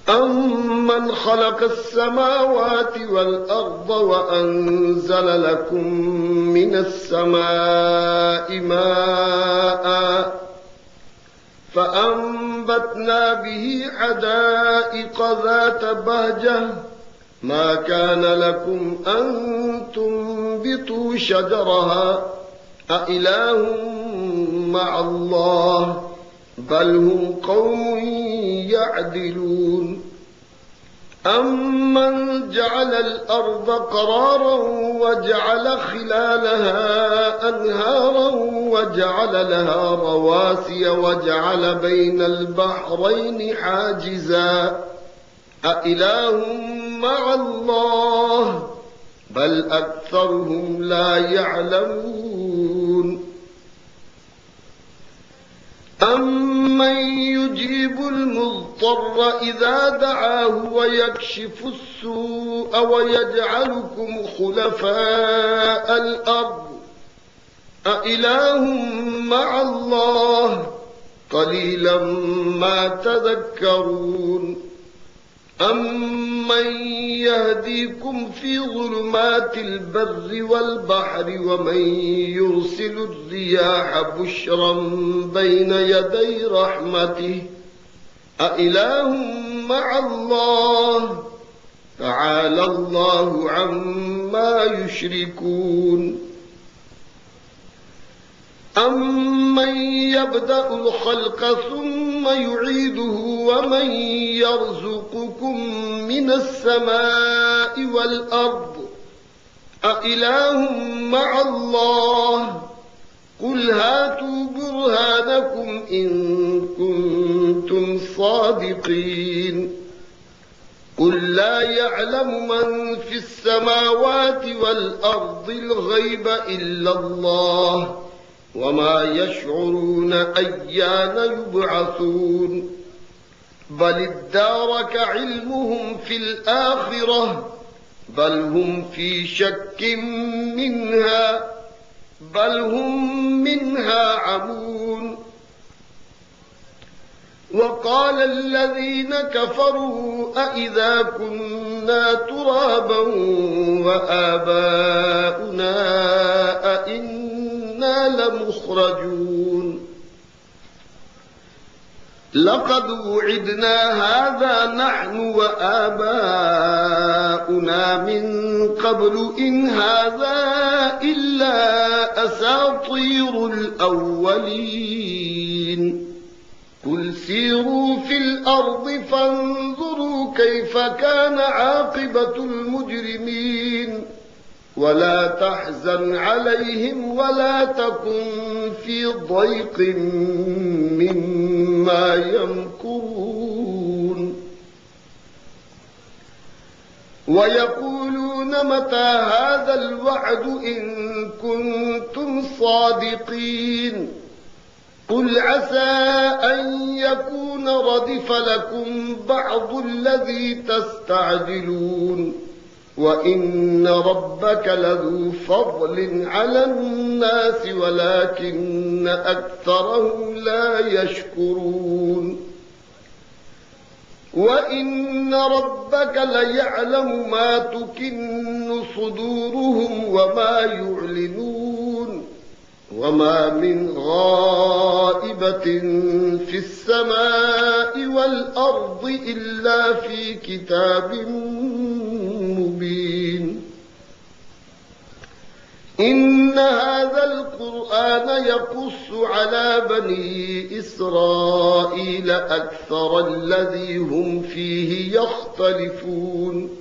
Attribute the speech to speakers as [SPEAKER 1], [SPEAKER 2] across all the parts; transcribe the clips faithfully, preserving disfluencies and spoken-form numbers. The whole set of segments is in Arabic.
[SPEAKER 1] أَمَّنْ خَلَقَ السَّمَاوَاتِ وَالْأَرْضَ وَأَنزَلَ لَكُم مِّنَ السَّمَاءِ مَاءً فَأَنبَتْنَا بِهِ حَدَائِقَ ذَاتَ بَهْجَةٍ مَا كَانَ لَكُمْ أَن تُنبِتُوا شَجَرَهَا أَإِلَٰهٌ مَّعَ اللَّهِ بَلْ هم قوم يعدلون أَمَّنْ جَعَلَ الْأَرْضَ قَرَارًا وَجَعَلَ خِلَالَهَا أَنْهَارًا وَجَعَلَ لَهَا رَوَاسِيَ وَجَعَلَ بَيْنَ الْبَحْرَيْنِ حَاجِزًا أَإِلَٰهٌ مَّعَ اللَّهِ بَلْ أَكْثَرُهُمْ لَا يَعْلَمُونَ أَمَّن يُجِيبُ الْمُضْطَرَّ إِذَا دَعَاهُ وَيَكْشِفُ السُّوءَ وَيَجْعَلُكُمْ خُلَفَاءَ الْأَرْضِ أَإِلَٰهٌ مَّعَ اللَّهِ قَلِيلًا مَّا تَذَكَّرُونَ أَمَّن يَهْدِيكُمْ فِي ظُلُمَاتِ الْبَرِّ وَالْبَحْرِ وَمَن يُرْسِلُ الرِّيَاحَ بُشْرًا بَيْنَ يَدَيْ رَحْمَتِهِ أَإِلَٰهٌ مَّعَ اللَّهِ تَعَالَى اللَّهُ عَمَّا يُشْرِكُونَ أَمَّن يَبْدَأُ الْخَلْقَ ثُمَّ يُعِيدُهُ وَمَن يَرْزُقُكُم مِّنَ السَّمَاءِ وَالْأَرْضِ أَإِلَٰهٌ مَّعَ اللَّهِ قُلْ هَاتُوا بُرْهَانَكُمْ إِن كُنتُمْ صَادِقِينَ قُل لَّا يَعْلَمُ مَن فِي السَّمَاوَاتِ وَالْأَرْضِ الْغَيْبَ إِلَّا اللَّهُ وَمَا يَشْعُرُونَ أَيَّانَ يُبْعَثُونَ بَلِ ادَّارَكَ عِلْمُهُمْ فِي الْآخِرَةِ بَلْ هُمْ فِي شَكٍّ مِّنْهَا بَلْ هُمْ مِنْهَا عَمُونَ وَقَالَ الَّذِينَ كَفَرُوا أَإِذَا كُنَّا تُرَابًا وَآبَاؤُنَا أَإِنَّا لَمُخْرَجُونَ لَقَدْ وُعِدْنَا هَذَا نَحْنُ وَآبَاؤُنَا مِن قَبْلُ إِنْ هَذَا إِلَّا أَسَاطِيرُ الْأَوَّلِينَ قُلْ سِيرُوا فِي الْأَرْضِ فَانظُرُوا كَيْفَ كَانَ عَاقِبَةُ الْمُجْرِمِينَ وَلَا تَحْزَنْ عَلَيْهِمْ وَلَا تَكُنْ فِي ضَيْقٍ مِّمَّا يَمْكُرُونَ وَيَقُولُونَ مَتَىٰ هَٰذَا الْوَعْدُ إِن كُنتُمْ صَادِقِينَ قُلْ عَسَىٰ أَن يَكُونَ رَدِفَ لَكُم بَعْضُ الَّذِي تَسْتَعْجِلُونَ وَإِنَّ رَبَّكَ لَذُو فَضْلٍ عَلَى النَّاسِ وَلَٰكِنَّ أَكْثَرَهُمْ لَا يَشْكُرُونَ وَإِنَّ رَبَّكَ لَيَعْلَمُ مَا تُكِنُّ صُدُورُهُمْ وَمَا يُعْلِنُونَ وَمَا مِنْ غَائِبَةٍ فِي السَّمَاءِ وَالْأَرْضِ إِلَّا فِي كِتَابٍ مُّبِينٍ إِنَّ هَذَا الْقُرْآنَ يَقُصُّ عَلَىٰ بَنِي إِسْرَائِيلَ أَكْثَرَ الَّذِي هُمْ فِيهِ يَخْتَلِفُونَ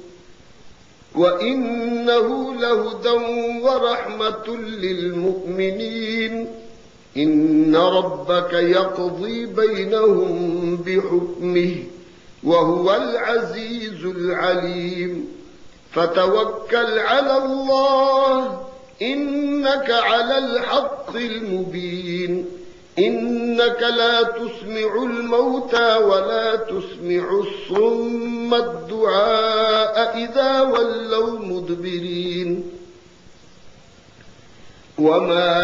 [SPEAKER 1] وَإِنَّهُ لَهُدًى وَرَحْمَةٌ لِّلْمُؤْمِنِينَ إِنَّ رَبَّكَ يَقْضِي بَيْنَهُم بِحُكْمِهِ وَهُوَ الْعَزِيزُ الْعَلِيمُ فَتَوَكَّلْ عَلَى اللَّهِ إِنَّكَ عَلَى الْحَقِّ الْمُبِينِ إِنَّكَ لَا تُسْمِعُ الْمَوْتَىٰ وَلَا تُسْمِعُ الصُّمَّ الدُّعَاءَ إِذَا وَلَّوْا مُدْبِرِينَ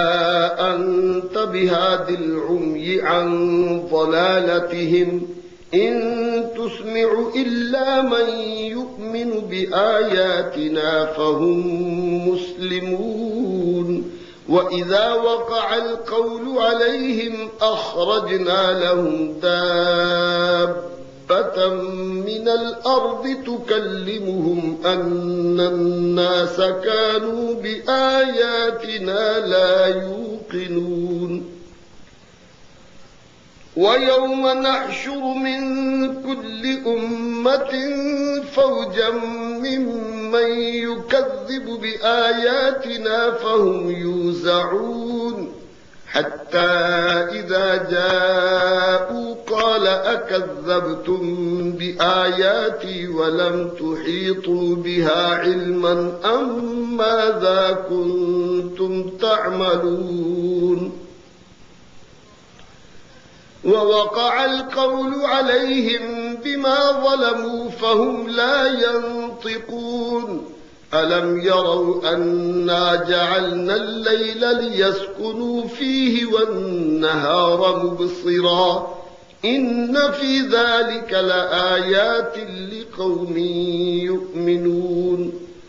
[SPEAKER 1] وَمَا أَنتَ بِهَادِ الْعُمْيِ عَن ضَلَالَتِهِمْ إن تسمع إلا من يؤمن بآياتنا فهم مسلمون وإذا وقع القول عليهم أخرجنا لهم دابة من الأرض تكلمهم أن الناس كانوا بآياتنا لا يوقنون ويوم نحشر من كل أمة فوجا ممن يكذب بآياتنا فهم يوزعون حتى إذا جاءوا قال أكذبتم بآياتي ولم تحيطوا بها علما أم ماذا كنتم تعملون ووقع القول عليهم بما ظلموا فهم لا ينطقون ألم يروا أنا جعلنا الليل ليسكنوا فيه والنهار مبصرا إن في ذلك لآيات لقوم يؤمنون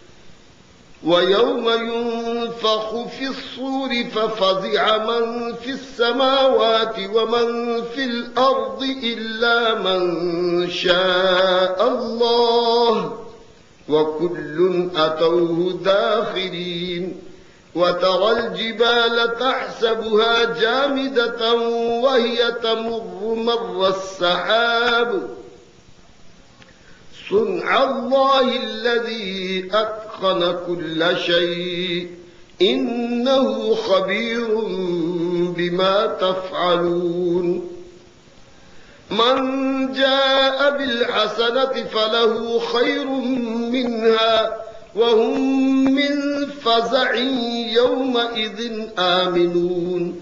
[SPEAKER 1] ويوم ينفخ في الصور ففزع من في السماوات ومن في الأرض إلا من شاء الله وكل أتوه داخرين وترى الجبال تحسبها جامدة وهي تمر مر السحاب صنع الله الذي أتقن كل شيء إنه خبير بما تفعلون من جاء بالحسنة فله خير منها وهم من فزع يومئذ آمنون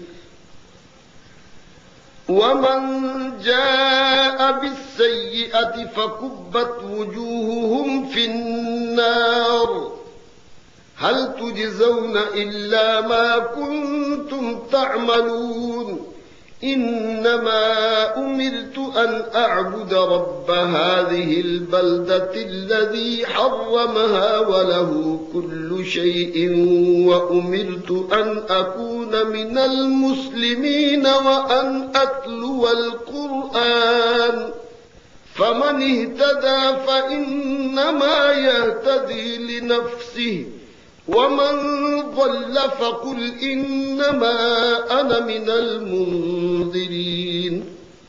[SPEAKER 1] ومن جاء بالسيئة فكبت وجوههم في النار هل تجزون إلا ما كنتم تعملون إنما أمرت أن أعبد رب هذه البلدة الذي حرمها وله كل شيء وأمرت أن أكون من المسلمين وأن أتلو القرآن فمن اهتدى فإنما يهتدي لنفسه ومن ضل فقل إنما أنا من المنذرين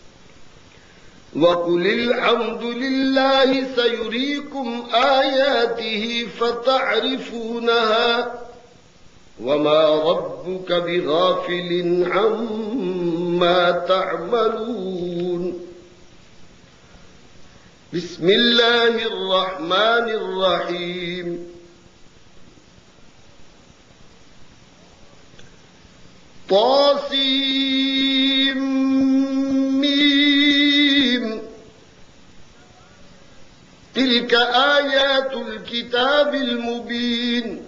[SPEAKER 1] وقل الحمد لله سيريكم آياته فتعرفونها وما ربك بغافل عما تعملون بسم الله الرحمن الرحيم طاسيم ميم تلك آيات الكتاب المبين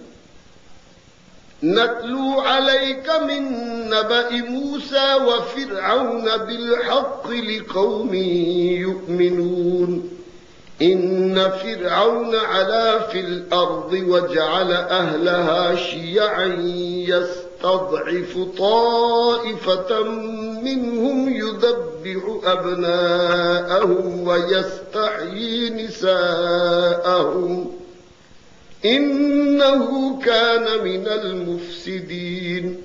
[SPEAKER 1] نتلو عليك من نبأ موسى وفرعون بالحق لقوم يؤمنون إن فرعون علا في الأرض وجعل أهلها شيعا يستضعف طائفة منهم يذبح أبناءهم ويستحيي نساءهم إنه كان من المفسدين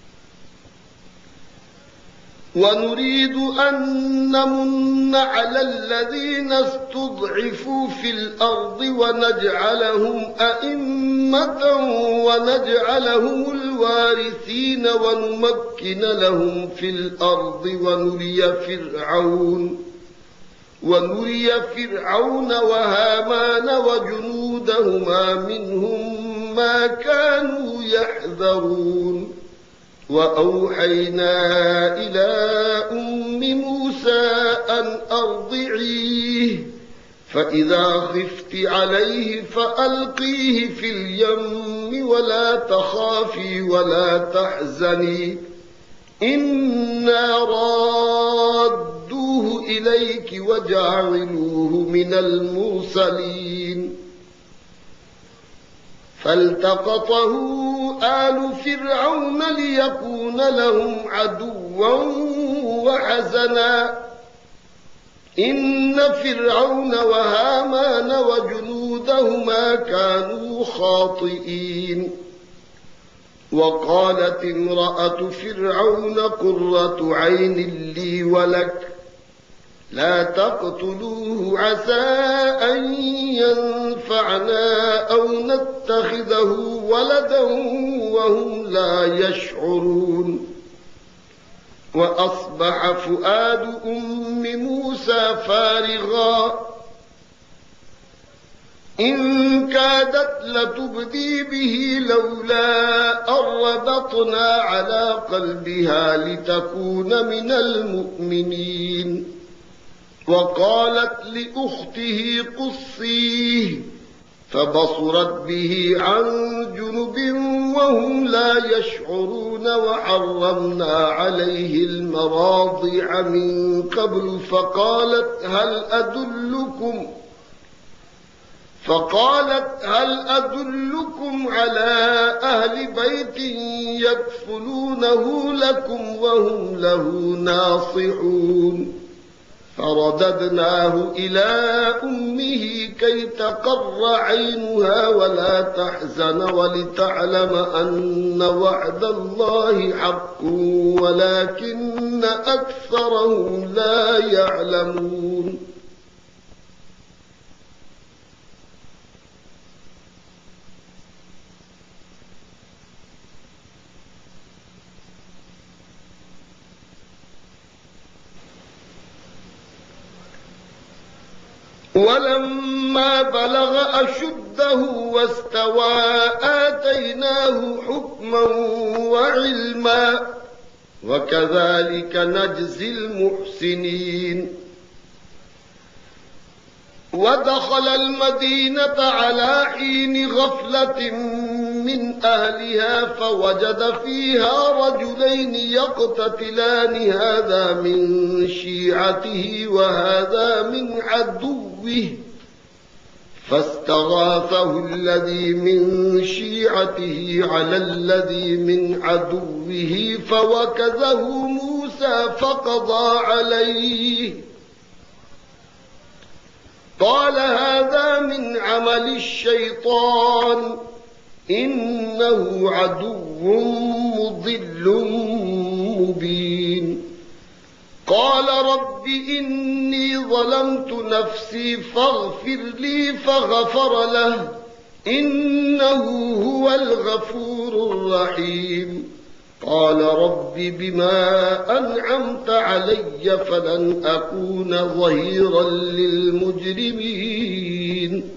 [SPEAKER 1] ونريد أن نمن على الذين استضعفوا في الأرض ونجعلهم أئمة ونجعلهم الوارثين ونمكن لهم في الأرض ونري فرعون ونري فرعون وهامان وجنودهما منهم ما كانوا يحذرون وأوحينا إلى أم موسى أن أرضعيه فإذا خفت عليه فألقيه في اليم ولا تخافي ولا تحزني إنا رادوه إليك وجعلوه من المرسلين فالتقطه آل فرعون ليكون لهم عدوا وحزنا إن فرعون وهامان وجنودهما كانوا خاطئين وقالت امرأة فرعون قرة عين لي ولك لا تقتلوه عسى أن ينفعنا أو نتخذه ولدا وهم لا يشعرون وأصبح فؤاد أم موسى فارغا إن كادت لتبدي به لولا أن ربطنا على قلبها لتكون من المؤمنين وقالت لأخته قصيه فبصرت به عن جنب وهم لا يشعرون وحرمنا عليه المراضع من قبل فقالت هل أدلكم فقالت هل أدلكم على أهل بيت يكفلونه لكم وهم له ناصحون فرددناه إلى أمه كي تقر عينها ولا تحزن ولتعلم أن وعد الله حق ولكن أكثرهم لا يعلمون ولما بلغ أشده واستوى آتيناه حكما وعلما وكذلك نجزي المحسنين ودخل المدينة على حين غفلة من أهلها فوجد فيها رجلين يقتتلان هذا من شيعته وهذا من عدوه فاستغاثه الذي من شيعته على الذي من عدوه فوكزه موسى فقضى عليه قال هذا من عمل الشيطان إنه عدو مضل مبين قال رب إني ظلمت نفسي فاغفر لي فغفر له إنه هو الغفور الرحيم قال رب بما أنعمت علي فلن أكون ظهيرا للمجرمين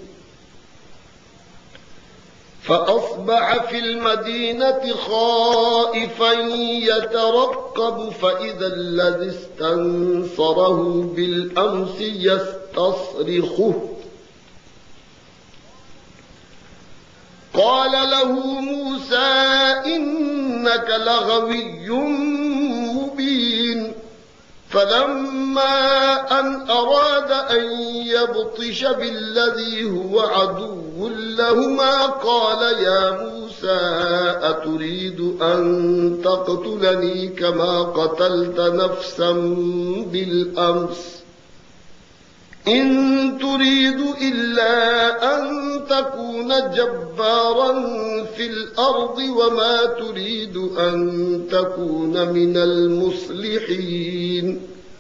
[SPEAKER 1] فأصبح في المدينة خائفا يترقب فإذا الذي استنصره بالأمس يستصرخه قال له موسى إنك لغوي مبين فلما أن أراد أن يبطش بالذي هو عدو لهما قال يا موسى أتريد أن تقتلني كما قتلت نفسا بالأمس إن تريد إلا أن تكون جبارا في الأرض وما تريد أن تكون من المصلحين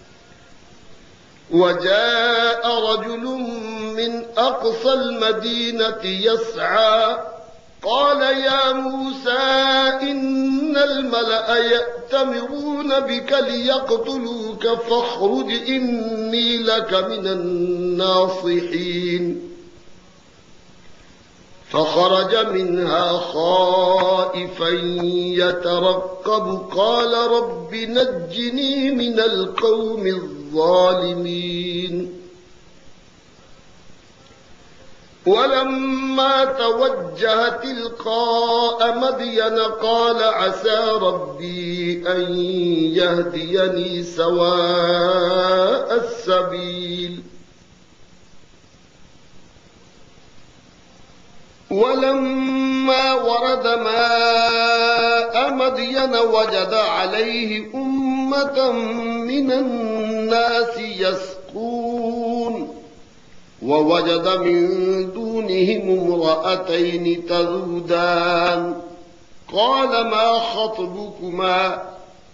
[SPEAKER 1] وجاء رجل من أقصى المدينة يسعى قال يا موسى إن الملأ يأتمرون بك ليقتلوك فاخرج إني لك من الناصحين فخرج منها خائفا يترقب قال رب نجني من القوم الظالمين ولما توجه تلقاء مدين قال عسى ربي أن يهديني سواء السبيل ولما ورد ماء مدين وجد عليه أمة من الناس يسقون ووجد من دونهم امرأتين تذودان قال ما خطبكما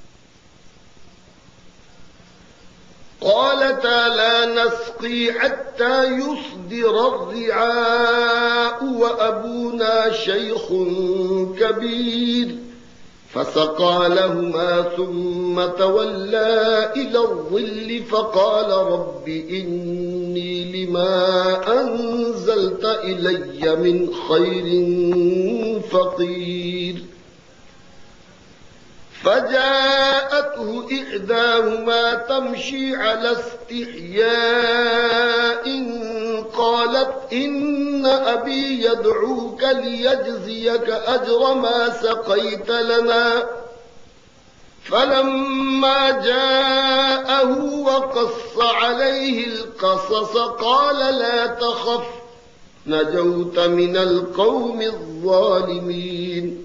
[SPEAKER 1] قالتا لا نسقي حتى يصدر الرعاء وأبونا شيخ كبير فسقى لهما ثم تولى إلى الظل فقال رب إني لما أنزلت إلي من خير فقير فجاءته إحداهما تمشي على استحياء قالت إن أبي يدعوك ليجزيك أجر ما سقيت لنا فلما جاءه وقص عليه القصص قال لا تخف نجوت من القوم الظالمين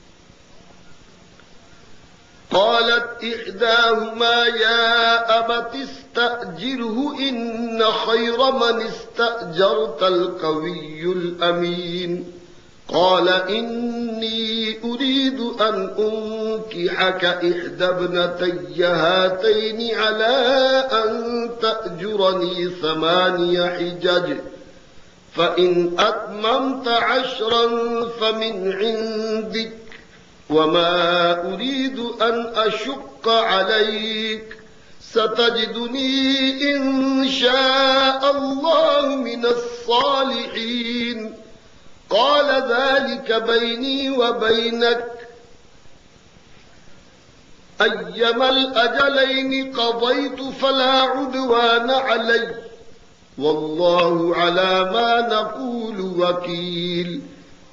[SPEAKER 1] قالت إحداهما يا أبت استأجره إن خير من استأجرت القوي الأمين قال إني أريد أن أنكحك إحدى ابنتي هاتين على أن تأجرني ثماني حجج فإن أتممت عشرا فمن عندك وما أريد أن أشق عليك ستجدني إن شاء الله من الصالحين قال ذلك بيني وبينك أيما الأجلين قضيت فلا عدوان علي والله على ما نقول وكيل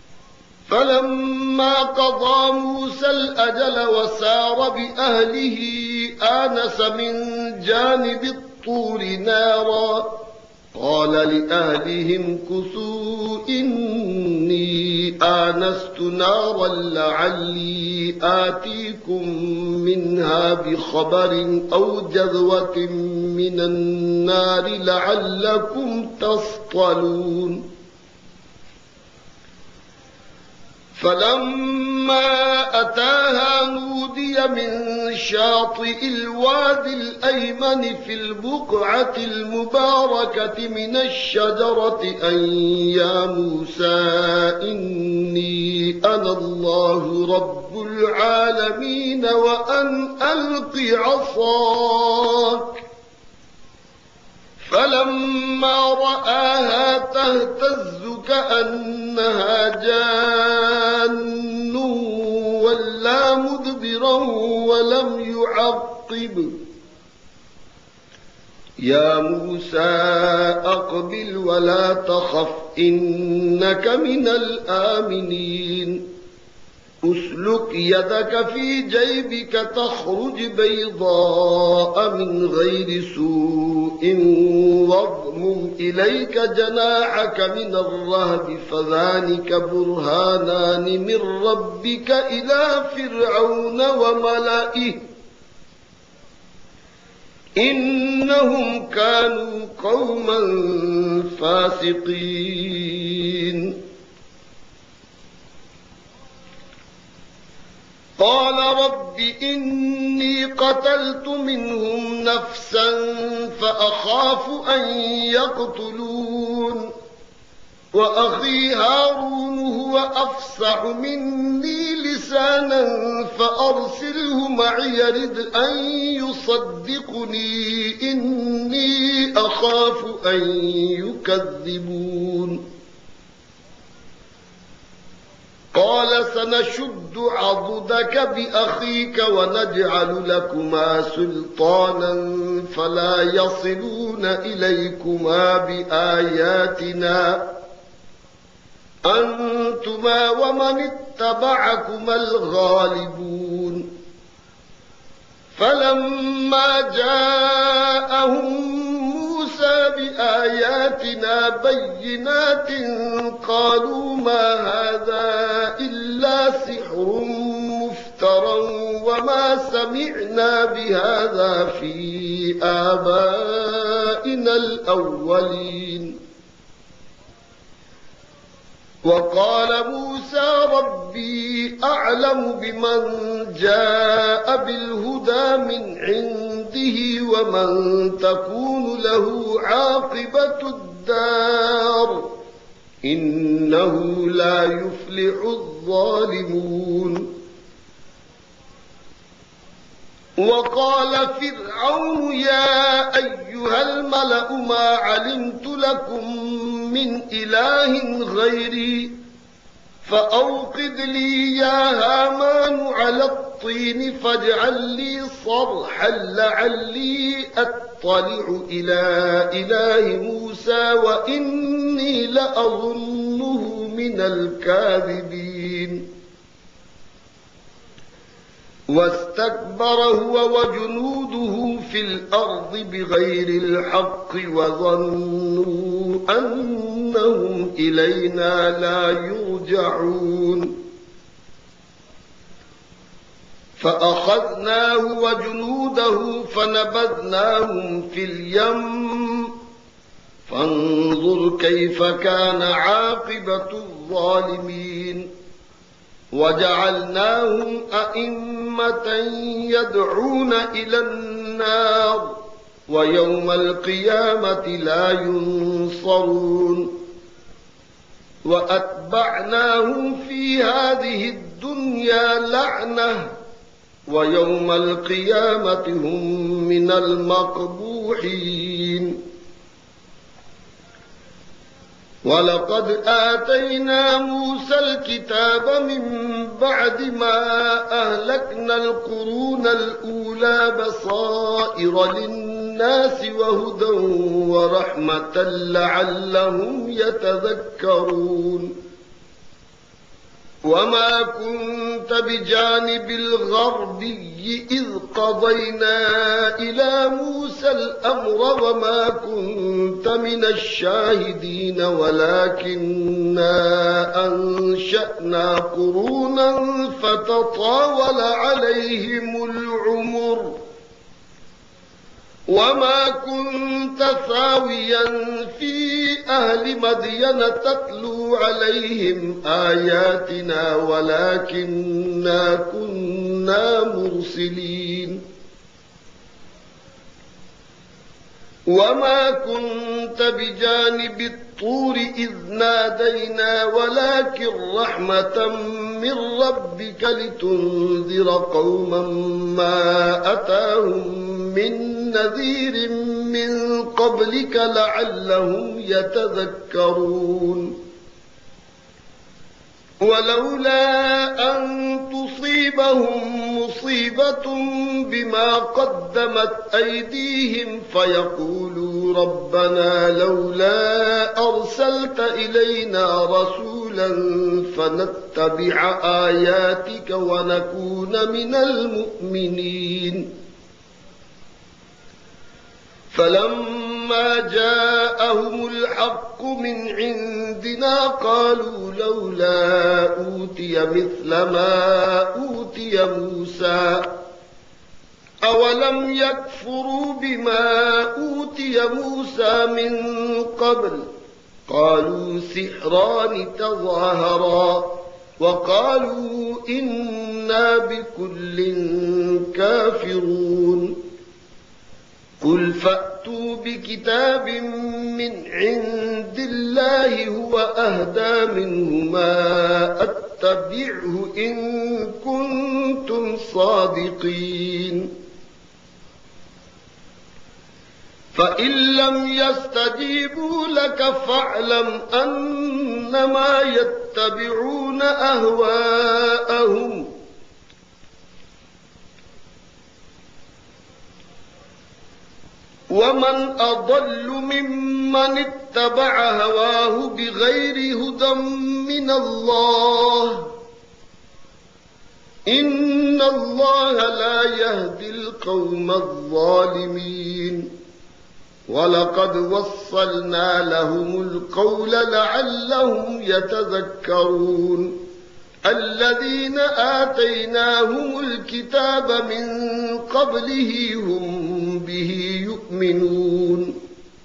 [SPEAKER 1] فلما قضى موسى الأجل وسار بأهله آنس من جانب الطور نارا قال لأهلهم كثوا إني آنست نارا لعلي آتيكم منها بخبر أو جذوة من النار لعلكم تصطلون فلما أتاها نودي من شاطئ الوادي الأيمن في البقعة المباركة من الشجرة أن يا موسى إني أنا الله رب العالمين وأن ألق عصاك فلما رآها تهتز كأنها جان ولا مدبرا ولم يعقب يا موسى أقبل ولا تخف إنك من الآمنين أسلك يدك في جيبك تخرج بيضاء من غير سوء واضمم إليك جناحك من الرهب فذلك برهانان من ربك إلى فرعون وملئه إنهم كانوا قوما فاسقين قال رب إني قتلت منهم نفسا فأخاف أن يقتلون وأخي هارون هو أفصح مني لسانا فأرسله معي يرد أن يصدقني إني أخاف أن يكذبون قال سنشد عضدك بأخيك ونجعل لكما سلطانا فلا يصلون إليكما بآياتنا أنتما ومن اتبعكما الغالبون فلما جاءهم موسى بآياتنا بينات قالوا ما هذا إلا سحر مفترى وما سمعنا بهذا في آبائنا الأولين وقال موسى ربي أعلم بمن جاء بالهدى من عنده ومن تكون له عاقبة الدار إنه لا يفلح الظالمون وقال فرعون يا أيها الملأ ما علمت لكم من إله غيري فأوقد لي يا هامان على الطين فاجعل لي صرحا لعلي أطلع إلى إله موسى وإني لأظنه من الكاذبين واستكبر هو وجنوده في الأرض بغير الحق وظنوا أنهم إلينا لا يرجعون فأخذناه وجنوده فنبذناهم في اليم فانظر كيف كان عاقبة الظالمين وجعلناهم أئمة يدعون إلى النار ويوم القيامة لا ينصرون وأتبعناهم في هذه الدنيا لعنة ويوم القيامة هم من المقبوحين ولقد آتينا موسى الكتاب من بعد ما أهلكنا القرون الأولى بصائر للناس وهدى ورحمة لعلهم يتذكرون وما كنت بجانب الغربي إذ قضينا إلى موسى الأمر وما كنت من الشاهدين ولكننا أنشأنا قرونا فتطاول عليهم العمر وما كنت ثاويا في أهل مدين تتلو عليهم آياتنا ولكننا كنا مرسلين وما كنت بجانب الطور إذ نادينا ولكن رحمة من ربك لتنذر قوما ما أتاهم من نذير من قبلك لعلهم يتذكرون ولولا أن تصيبهم مصيبة بما قدمت أيديهم فيقولوا ربنا لولا أرسلت إلينا رسولا فنتبع آياتك ونكون من المؤمنين فلما جاءهم الحق من عندنا قالوا لولا أوتي مثل ما أوتي موسى أولم يكفروا بما أوتي موسى من قبل قالوا سحران تظاهرا وقالوا إنا بكل كافرون قل فأتوا بكتاب من عند الله هو أهدى منهما أتبعه إن كنتم صادقين فإن لم يستجيبوا لك فاعلم أنما يتبعون أهواءهم ومن أضل ممن اتبع هواه بغير هدى من الله إن الله لا يهدي القوم الظالمين ولقد وصلنا لهم القول لعلهم يتذكرون الذين آتيناهم الكتاب من قبله هم به يؤمنون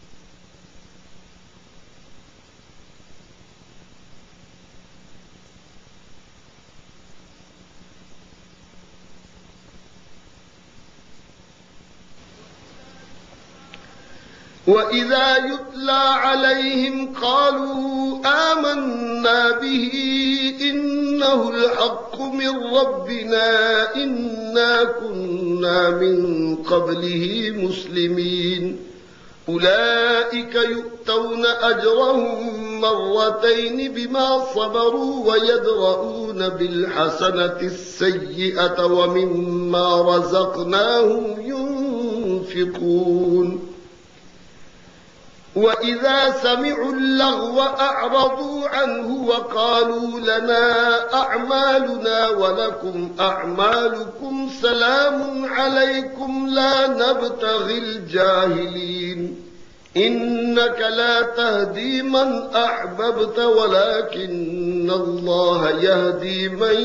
[SPEAKER 1] وإذا يتلى عليهم قالوا آمنا به إنه الحق من ربنا إنا كنا من قبله مسلمين أولئك يؤتون أجرهم مرتين بما صبروا ويدرؤون بالحسنة السيئة ومما رزقناهم ينفقون وإذا سمعوا اللغو أعرضوا عنه وقالوا لنا أعمالنا ولكم أعمالكم سلام عليكم لا نبتغي الجاهلين إنك لا تهدي من أحببت ولكن الله يهدي من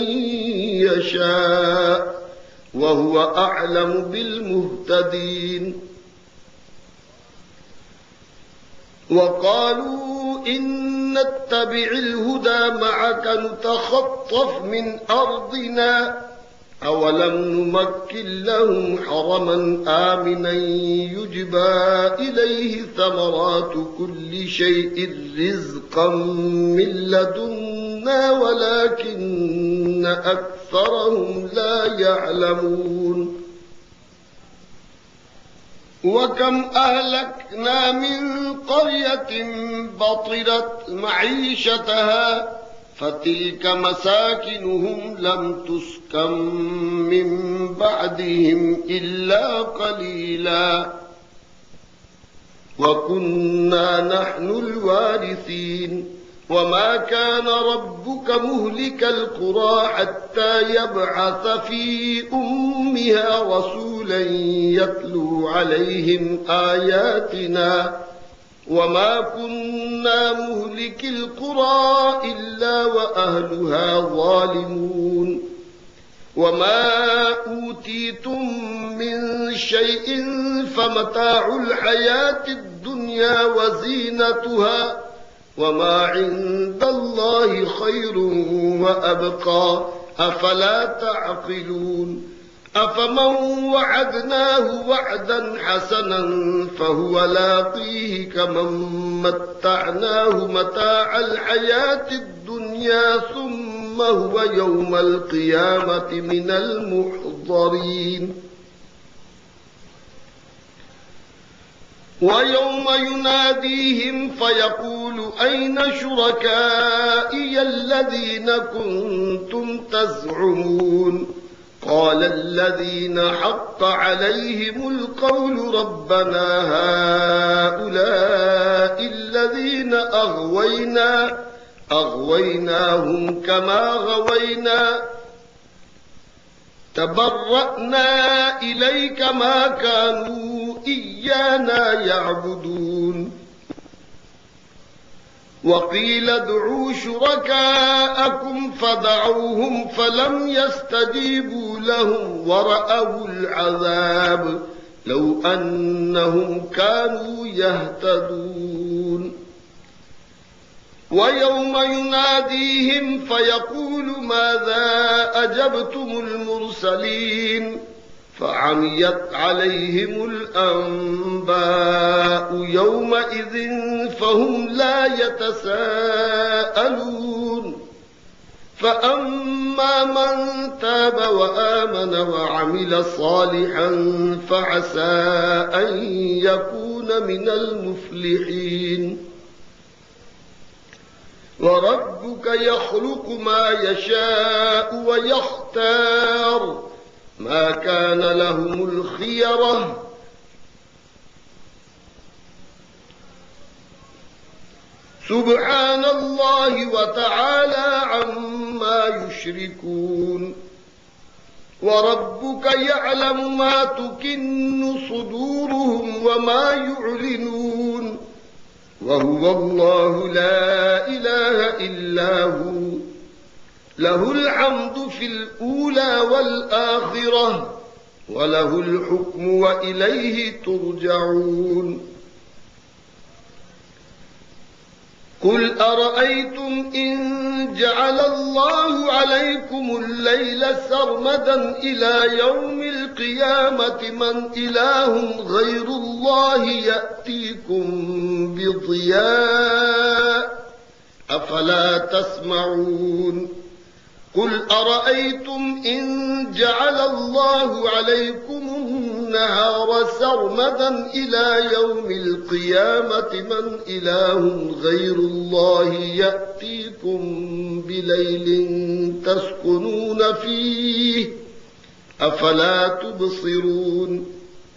[SPEAKER 1] يشاء وهو أعلم بالمهتدين وقالوا إن نتبع الهدى معك نتخطف من أرضنا أولم نمكن لهم حرما آمنا يجبى إليه ثمرات كل شيء رزقا من لدنا ولكن أكثرهم لا يعلمون وكم أهلكنا من قرية بطرت معيشتها فتلك مساكنهم لم تسكن من بعدهم إلا قليلا وكنا نحن الوارثين وما كان ربك مهلك القرى حتى يبعث في أمها رسولا يتلو عليهم آياتنا وما كنا مهلك القرى إلا وأهلها ظالمون وما أوتيتم من شيء فمتاع الحياة الدنيا وزينتها وما عند الله خير وأبقى أفلا تعقلون أفمن وعدناه وعدا حسنا فهو لاقيه كمن متعناه متاع الحياة الدنيا ثم هو يوم القيامة من المحضرين ويوم يناديهم فيقول أين شركائي الذين كنتم تزعمون قال الذين حق عليهم القول ربنا هؤلاء الذين أغوينا أغويناهم كما غوينا تبرأنا إليك ما كانوا إيانا يعبدون وقيل ادعوا شركاءكم فدعوهم فلم يستجيبوا لهم ورأوا العذاب لو أنهم كانوا يهتدون ويوم يناديهم فيقول ماذا أجبتم المرسلين فعميت عليهم الأنباء يومئذ فهم لا يتساءلون فأما من تاب وآمن وعمل صالحا فعسى أن يكون من المفلحين وربك يخلق ما يشاء ويختار ما كان لهم الخيرة سبحان الله وتعالى عما يشركون وربك يعلم ما تكن صدورهم وما يعلنون وهو الله لا إله إلا هو له الحمد في الأولى والآخرة وله الحكم وإليه ترجعون قل أرأيتم إن جعل الله عليكم الليل سرمدا إلى يوم القيامة من إله غير الله يأتيكم بضياء أفلا تسمعون قل أرأيتم إن جعل الله عليكم النهار سرمدا إلى يوم القيامة من إله غير الله يأتيكم بليل تسكنون فيه أفلا تبصرون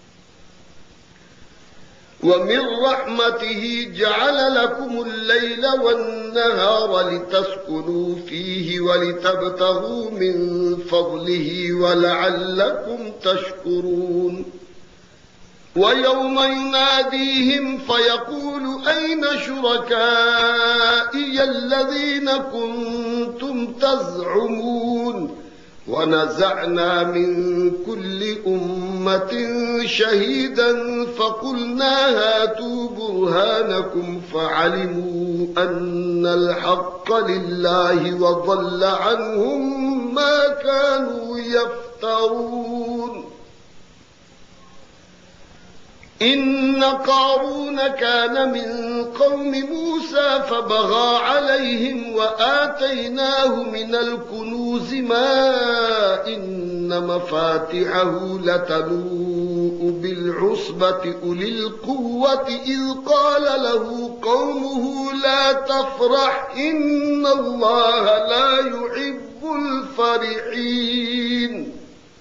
[SPEAKER 1] ومن رحمته جعل لكم الليل والنهار لتسكنوا فيه ولتبتغوا من فضله ولعلكم تشكرون ويوم يناديهم فيقول أين شركائي الذين كنتم تزعمون ونزعنا من كل أمة شهيدا فقلنا هاتوا برهانكم فعلموا أن الحق لله وضل عنهم ما كانوا يفترون إن قارون كان من قوم موسى فبغى عليهم وآتيناه من الكنوز ما إن مفاتحه لتنوء بالعصبة أولي القوة إذ قال له قومه لا تفرح إن الله لا يحب الفرحين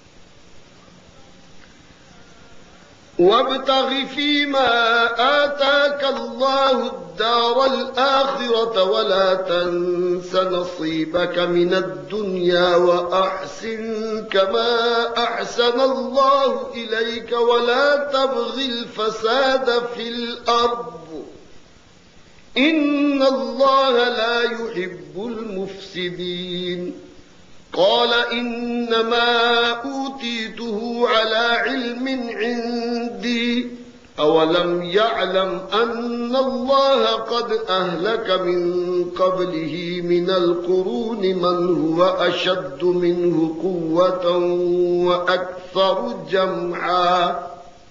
[SPEAKER 1] وابتغ فيما آتاك الله الدار الآخرة ولا تنس نصيبك من الدنيا وأحسن كما أحسن الله إليك ولا تبغ الفساد في الأرض إن الله لا يحب المفسدين قال إنما أوتيته على علم عندي أولم يعلم أن الله قد أهلك من قبله من القرون من هو أشد منه قوة وأكثر جمعا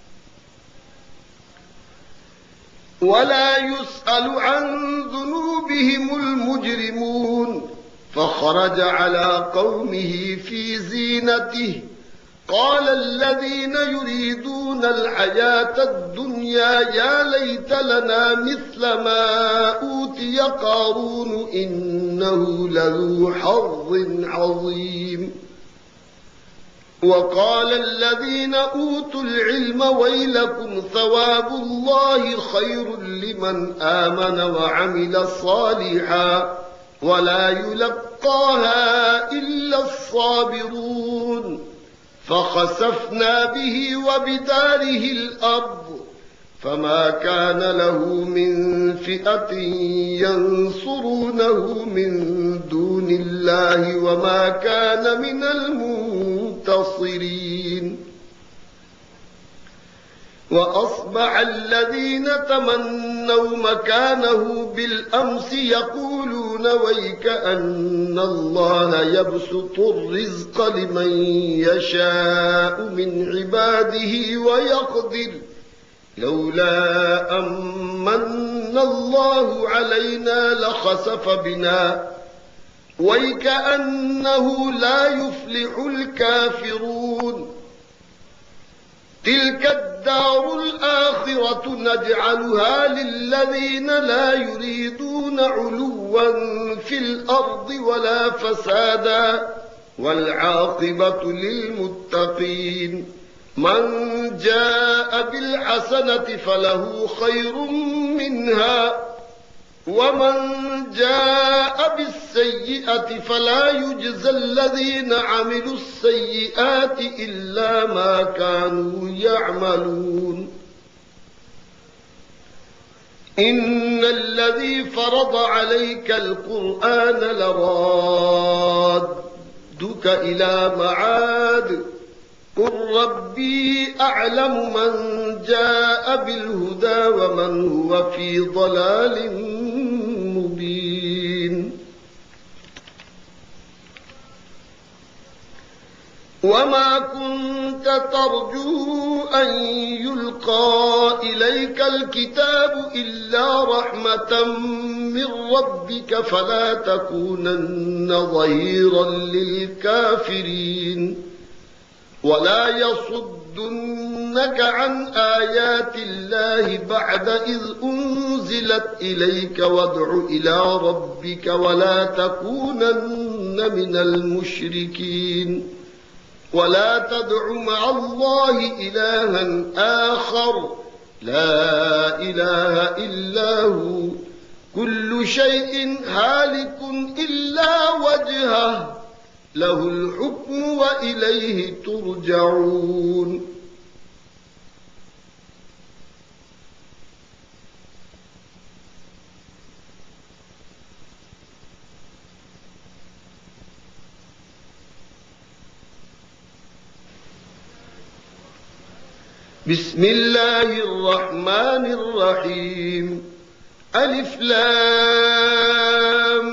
[SPEAKER 1] ولا يسأل عن ذنوبهم المجرمون فخرج على قومه في زينته قال الذين يريدون الحياة الدنيا يا ليت لنا مثل ما أوتي قارون إنه لذو حظ عظيم وقال الذين أوتوا العلم ويلكم ثواب الله خير لمن آمن وعمل صالحا ولا يلقاها إلا الصابرون فخسفنا به وبداره الأرض فما كان له من فئة ينصرونه من دون الله وما كان من المنتصرين وأصبح الذين تمنوا مكانه بالأمس يقولون ويك أن الله يبسط الرزق لمن يشاء من عباده ويقدر لولا أمن الله علينا لخسف بنا ويكأنه لا يفلح الكافرون تلك الدار الآخرة نجعلها للذين لا يريدون علوا في الأرض ولا فسادا والعاقبة للمتقين من جاء بالحسنة فله خير منها ومن جاء بالسيئة فلا يجزى الذين عملوا السيئات إلا ما كانوا يعملون إن الذي فرض عليك القرآن لرادك إلى معاد قل ربي أعلم من جاء بالهدى ومن هو في ضلال مبين وما كنت ترجو أن يلقى إليك الكتاب إلا رحمة من ربك فلا تكونن ظهيرا للكافرين ولا يصدنك عن آيات الله بعد إذ أنزلت إليك وادع إلى ربك ولا تكونن من المشركين ولا تدع مع الله إلها آخر لا إله إلا هو كل شيء هالك إلا وجهه له الحكم وإليه ترجعون بسم الله الرحمن الرحيم ألف لام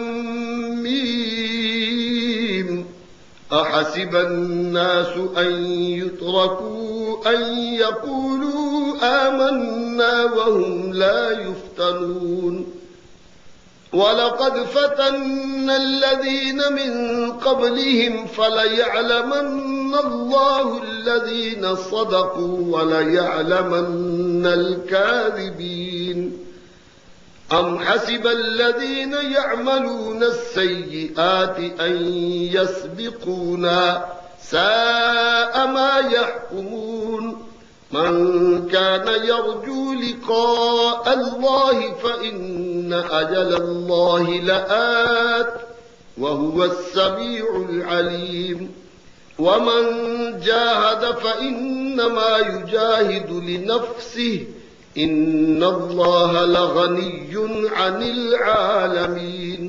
[SPEAKER 1] ميم أحسب الناس أن يتركوا أن يقولوا آمنا وهم لا يفتنون ولقد فتنا الذين من قبلهم فليعلمن الله الذين صدقوا وليعلمن الكاذبين أم حسب الذين يعملون السيئات أن يسبقونا ساء ما يحكمون من كان يرجو لقاء الله فإن أجل الله لآت وهو السميع العليم ومن جاهد فإنما يجاهد لنفسه إن الله لغني عن العالمين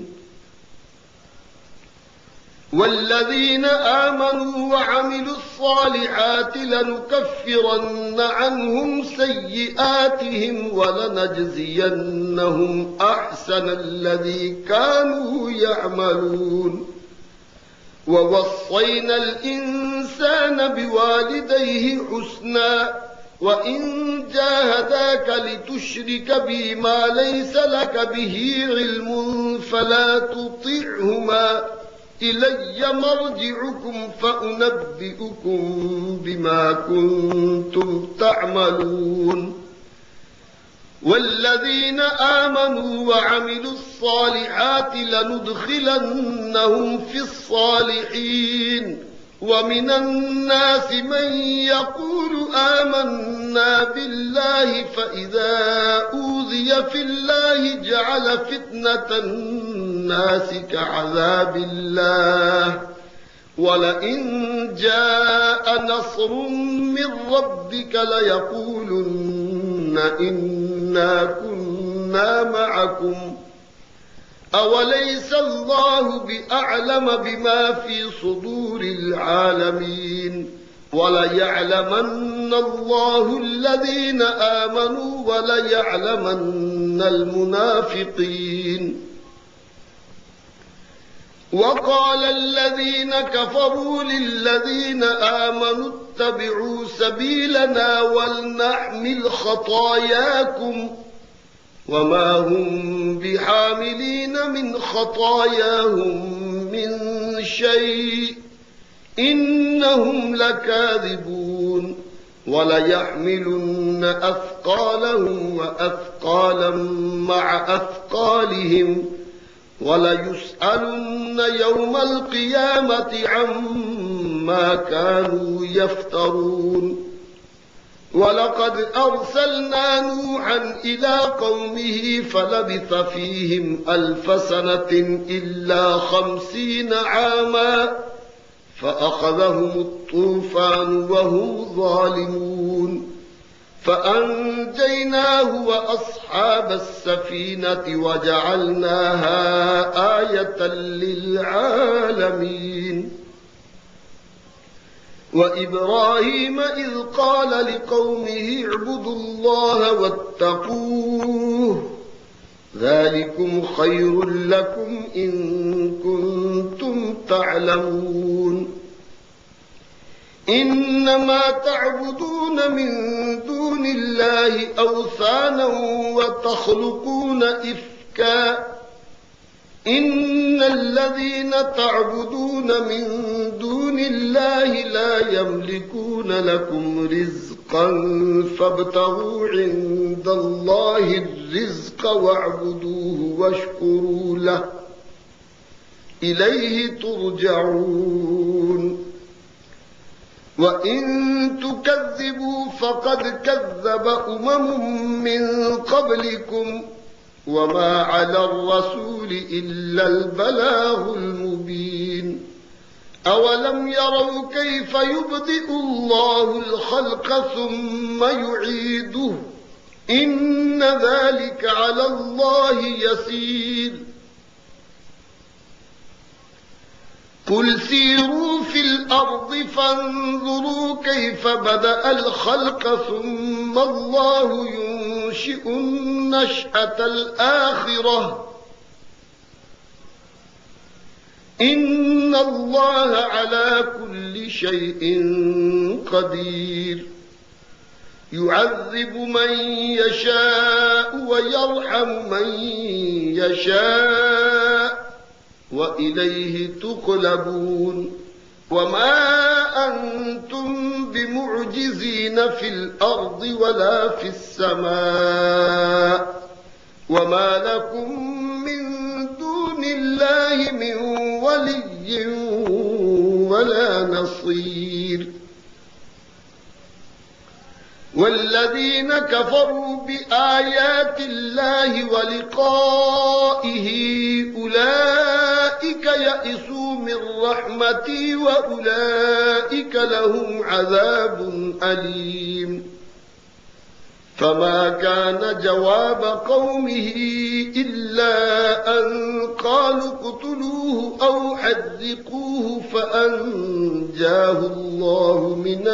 [SPEAKER 1] والذين آمنوا وعملوا الصالحات لنكفرن عنهم سيئاتهم ولنجزينهم أحسن الذي كانوا يعملون ووصينا الإنسان بوالديه حسنا وإن جاهداك لتشرك بي ما ليس لك به علم فلا تطعهما إلي مرجعكم فأنبئكم بما كنتم تعملون والذين آمنوا وعملوا الصالحات لندخلنهم في الصالحين ومن الناس من يقول آمنا بالله فإذا أوذي في الله جعل فتنة الناس كعذاب الله ولئن جاء نصر من ربك ليقولن إنا كنا معكم أوليس الله بأعلم بما في صدور العالمين وليعلمن الله الذين آمنوا وليعلمن المنافقين وقال الذين كفروا للذين آمنوا اتبعوا سبيلنا ولنحمل خطاياكم وما هم بحاملين من خطاياهم من شيء إنهم لكاذبون وليحملن أثقالهم وأثقالا مع أثقالهم وليسألن يوم القيامة عما كانوا يفترون ولقد أرسلنا نوحا إلى قومه فلبث فيهم ألف سنة إلا خمسين عاما فأخذهم الطوفان وهم ظالمون فأنجيناه وأصحاب السفينة وجعلناها آية للعالمين وإبراهيم إذ قال لقومه اعبدوا الله واتقوه ذلكم خير لكم إن كنتم تعلمون إنما تعبدون من دون الله أوثانا وتخلقون إفكا إن الذين تعبدون من دون الله لا يملكون لكم رزقا فابتغوا عند الله الرزق واعبدوه واشكروا له إليه ترجعون وإن تكذبوا فقد كذب أمم من قبلكم وما على الرسول إلا البلاغ المبين أولم يروا كيف يبدئ الله الخلق ثم يعيده إن ذلك على الله يسير قل سيروا في الأرض فانظروا كيف بدأ الخلق ثم الله ينشئ النشأة الآخرة إن الله على كل شيء قدير يعذب من يشاء ويرحم من يشاء وإليه تقلبون وما أنتم بمعجزين في الأرض ولا في السماء وما لكم من دون الله من ولي ولا نصير والذين كفروا بآيات الله ولقائه أولئك يئسوا من رحمتي وأولئك لهم عذاب أليم فما كان جواب قومه إلا أن قالوا اقتلوه أو حرقوه فأنجاه الله من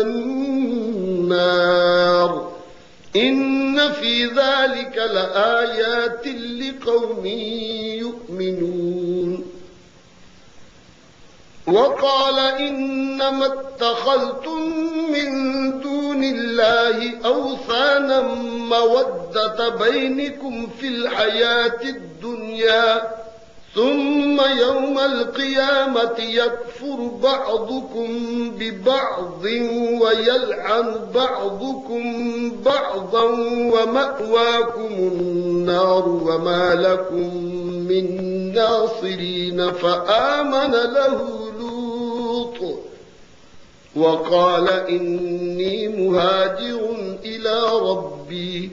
[SPEAKER 1] النار إن في ذلك لآيات لقوم يؤمنون وقال إنما اتخذتم من دون الله أوثانا مودة بينكم في الحياة الدنيا ثم يوم القيامة يكفر بعضكم ببعض ويلعن بعضكم بعضا ومأواكم النار وما لكم من ناصرين فآمن له لوط وقال إني مهاجر إلى ربي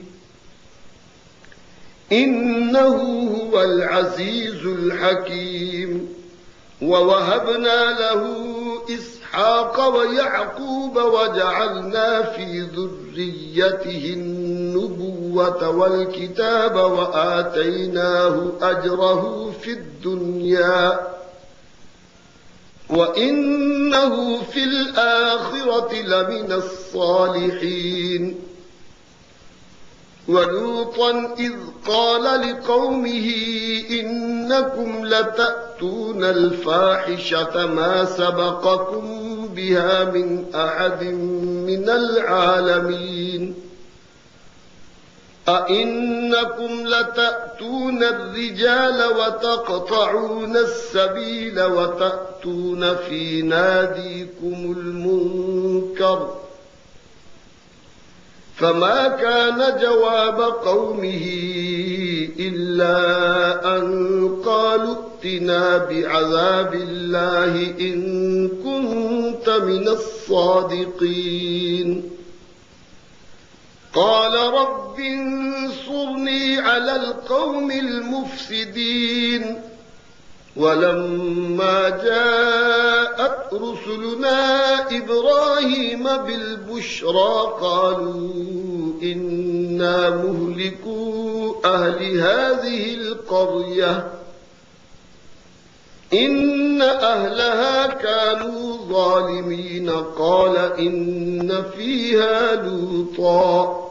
[SPEAKER 1] إنه هو العزيز الحكيم ووهبنا له إسحاق ويعقوب وجعلنا في ذريته النبوة والكتاب وآتيناه أجره في الدنيا وإنه في الآخرة لمن الصالحين ولوطا إذ قال لقومه إنكم لتأتون الفاحشة ما سبقكم بها من أحد من العالمين أئنكم لتأتون الرجال وتقطعون السبيل وتأتون في ناديكم المنكر فما كان جواب قومه إلا أن قالوا ائتنا بعذاب الله إن كنت من الصادقين قال رب انصرني على القوم المفسدين ولما جاءت رسلنا إبراهيم بالبشرى قالوا إنا مهلكو أهل هذه القرية إن أهلها كانوا ظالمين قال إن فيها لوطا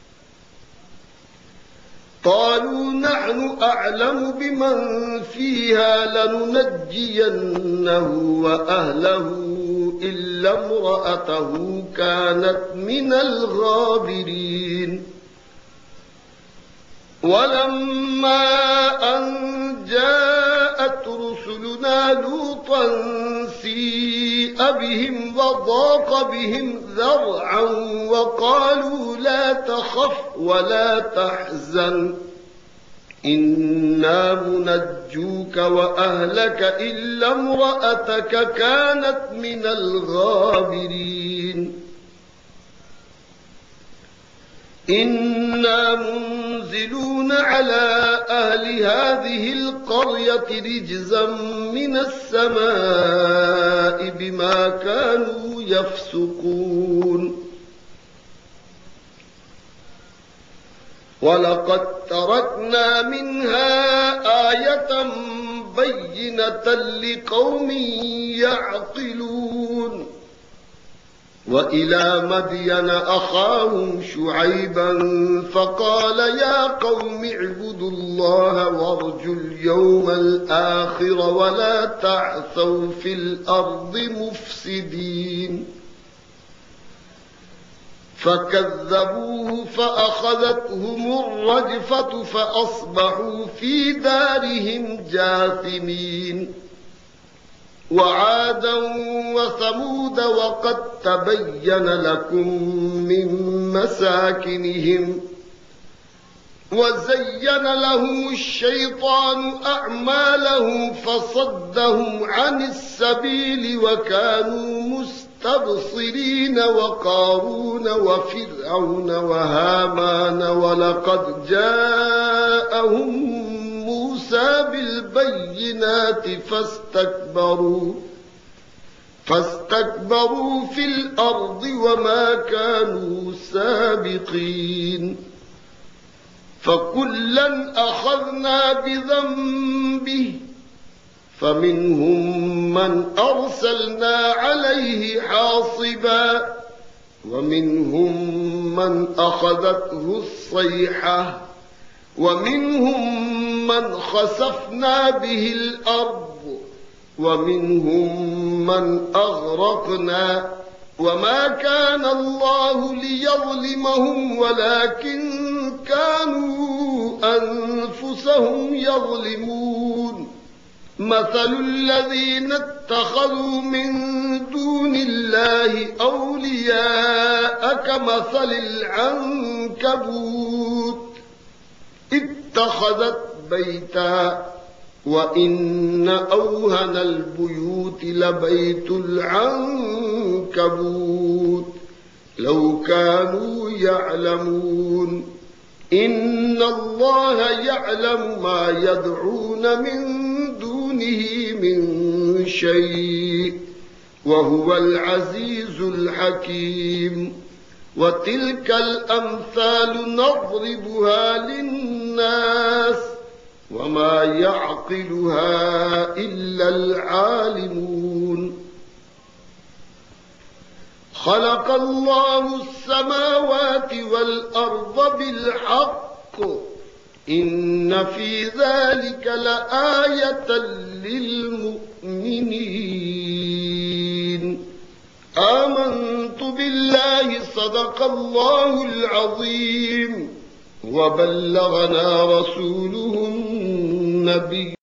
[SPEAKER 1] قالوا نحن أعلم بمن فيها لننجينه وأهله إلا امرأته كانت من الغابرين ولما أن جاءت رسلنا لوطا سيء بهم وضاق بهم ذرعا وقالوا لا تخف ولا تحزن إنا منجوك وأهلك إلا امرأتك كانت من الغابرين إنا منزلون على أهل هذه القرية رجزا من السماء بما كانوا يفسقون ولقد تركنا منها آية بينة لقوم يعقلون وإلى مدين أخاهم شعيبا فقال يا قوم اعبدوا الله وارجوا اليوم الآخر ولا تعثوا في الأرض مفسدين فكذبوه فأخذتهم الرجفة فأصبحوا في دارهم جاثمين وعادا وثمود وقد تبين لكم من مساكنهم وزين لهم الشيطان أعمالهم فصدهم عن السبيل وكانوا مستبصرين وقارون وفرعون وهامان ولقد جاءهم موسى بالبينات فاستكبروا فاستكبروا في الأرض وما كانوا سابقين فكلا أخذنا بذنبه فمنهم من أرسلنا عليه حاصبا ومنهم من أخذته الصيحة ومنهم من خسفنا به الأرض ومنهم من أغرقنا وما كان الله ليظلمهم ولكن كانوا أنفسهم يظلمون مثل الذين اتخذوا من دون الله أولياء كمثل العنكبوت اتخذت بيتا وإن أوهن البيوت لبيت العنكبوت لو كانوا يعلمون إن الله يعلم ما يدعون من دونه من شيء وهو العزيز الحكيم وتلك الأمثال نضربها للناس وما يعقلها إلا العالمون خلق الله السماوات والأرض بالحق إن في ذلك لآية للمؤمنين آمنت بالله صدق الله العظيم وبلغنا رسوله النبي